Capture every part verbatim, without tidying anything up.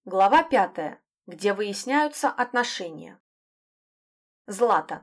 Глава пятая, где выясняются отношения. Злата.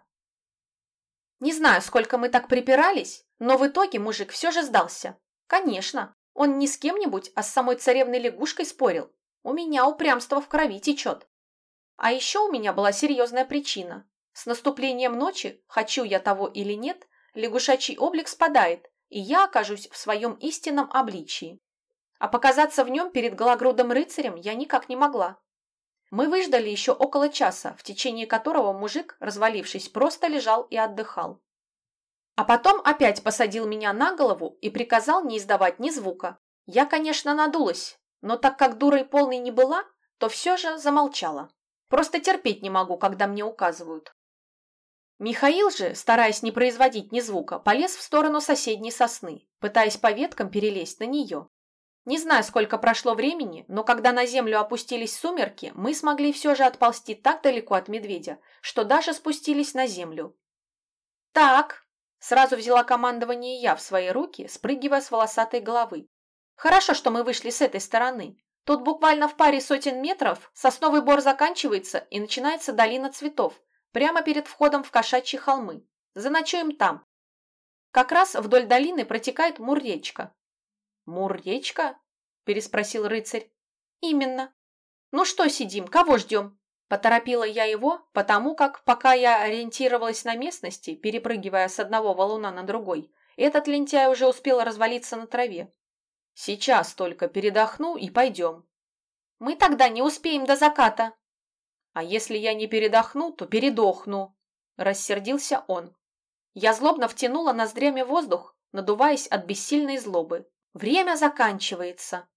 Не знаю, сколько мы так припирались, но в итоге мужик все же сдался. Конечно, он не с кем-нибудь, а с самой царевной лягушкой спорил. У меня упрямство в крови течет. А еще у меня была серьезная причина. С наступлением ночи, хочу я того или нет, лягушачий облик спадает, и я окажусь в своем истинном обличии. А показаться в нем перед гологрудым рыцарем я никак не могла. Мы выждали еще около часа, в течение которого мужик, развалившись, просто лежал и отдыхал. А потом опять посадил меня на голову и приказал не издавать ни звука. Я, конечно, надулась, но так как дурой полной не была, то все же замолчала. Просто терпеть не могу, когда мне указывают. Михаил же, стараясь не производить ни звука, полез в сторону соседней сосны, пытаясь по веткам перелезть на нее. Не знаю, сколько прошло времени, но когда на землю опустились сумерки, мы смогли все же отползти так далеко от медведя, что даже спустились на землю. «Так», – сразу взяла командование я в свои руки, спрыгивая с волосатой головы. «Хорошо, что мы вышли с этой стороны. Тут буквально в паре сотен метров сосновый бор заканчивается и начинается долина цветов, прямо перед входом в Кошачьи холмы. Заночуем там. Как раз вдоль долины протекает Мур-речка». «Мур-речка?» – переспросил рыцарь. «Именно. Ну что сидим, кого ждем?» Поторопила я его, потому как, пока я ориентировалась на местности, перепрыгивая с одного валуна на другой, этот лентяй уже успел развалиться на траве. «Сейчас только передохну и пойдем». «Мы тогда не успеем до заката». «А если я не передохну, то передохну», – рассердился он. Я злобно втянула ноздрями воздух, надуваясь от бессильной злобы. Время заканчивается.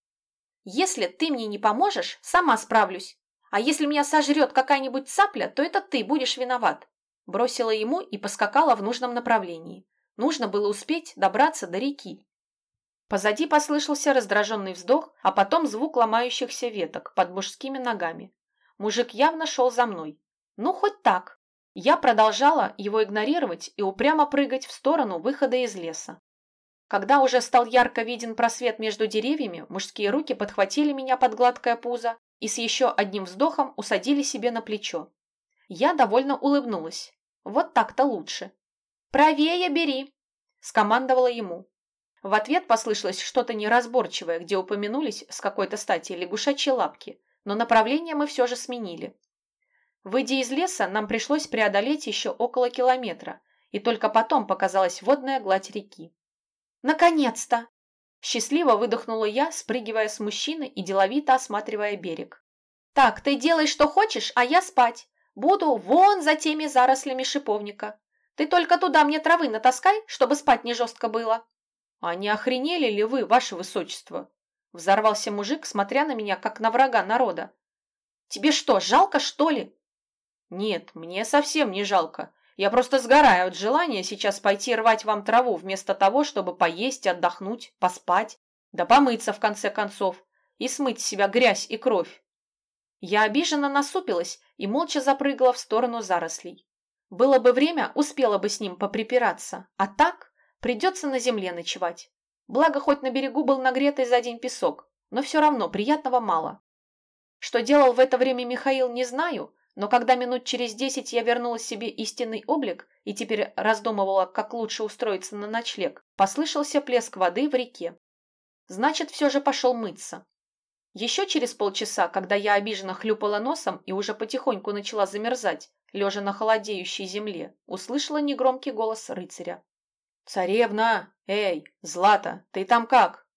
Если ты мне не поможешь, сама справлюсь. А если меня сожрет какая-нибудь цапля, то это ты будешь виноват. Бросила ему и поскакала в нужном направлении. Нужно было успеть добраться до реки. Позади послышался раздраженный вздох, а потом звук ломающихся веток под мужскими ногами. Мужик явно шел за мной. Ну, хоть так. Я продолжала его игнорировать и упрямо прыгать в сторону выхода из леса. Когда уже стал ярко виден просвет между деревьями, мужские руки подхватили меня под гладкое пузо и с еще одним вздохом усадили себе на плечо. Я довольно улыбнулась. Вот так-то лучше. «Правее бери!» – скомандовала ему. В ответ послышалось что-то неразборчивое, где упомянулись с какой-то стати лягушачьи лапки, но направление мы все же сменили. Выйдя из леса, нам пришлось преодолеть еще около километра, и только потом показалась водная гладь реки. «Наконец-то!» Счастливо выдохнула я, спрыгивая с мужчины и деловито осматривая берег. «Так, ты делай, что хочешь, а я спать. Буду вон за теми зарослями шиповника. Ты только туда мне травы натаскай, чтобы спать не жестко было». «А не охренели ли вы, ваше высочество?» Взорвался мужик, смотря на меня, как на врага народа. «Тебе что, жалко, что ли?» «Нет, мне совсем не жалко. Я просто сгораю от желания сейчас пойти рвать вам траву, вместо того, чтобы поесть, отдохнуть, поспать, да помыться в конце концов и смыть с себя грязь и кровь». Я обиженно насупилась и молча запрыгала в сторону зарослей. Было бы время, успела бы с ним поприпираться, а так придется на земле ночевать. Благо, хоть на берегу был нагретый за день песок, но все равно приятного мало. Что делал в это время Михаил, не знаю, но когда минут через десять я вернула себе истинный облик и теперь раздумывала, как лучше устроиться на ночлег, послышался плеск воды в реке. Значит, все же пошел мыться. Еще через полчаса, когда я обиженно хлюпала носом и уже потихоньку начала замерзать, лежа на холодеющей земле, услышала негромкий голос рыцаря. «Царевна! Эй, Злата, ты там как?»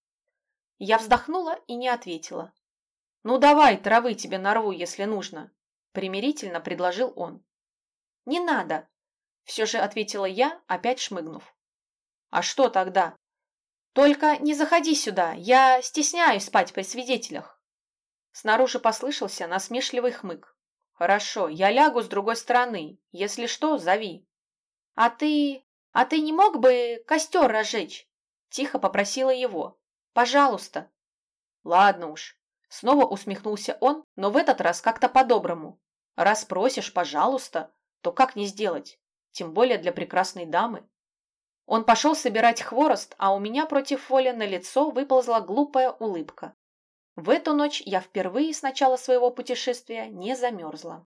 Я вздохнула и не ответила. «Ну давай, травы тебе нарву, если нужно», – примирительно предложил он. «Не надо», – все же ответила я, опять шмыгнув. «А что тогда?» «Только не заходи сюда, я стесняюсь спать при свидетелях». Снаружи послышался насмешливый хмык. «Хорошо, я лягу с другой стороны, если что, зови». «А ты... а ты не мог бы костер разжечь?» – тихо попросила его. «Пожалуйста». «Ладно уж». Снова усмехнулся он, но в этот раз как-то по-доброму. «Раз просишь, пожалуйста, то как не сделать? Тем более для прекрасной дамы». Он пошел собирать хворост, а у меня против воли на лицо выползла глупая улыбка. В эту ночь я впервые с начала своего путешествия не замерзла.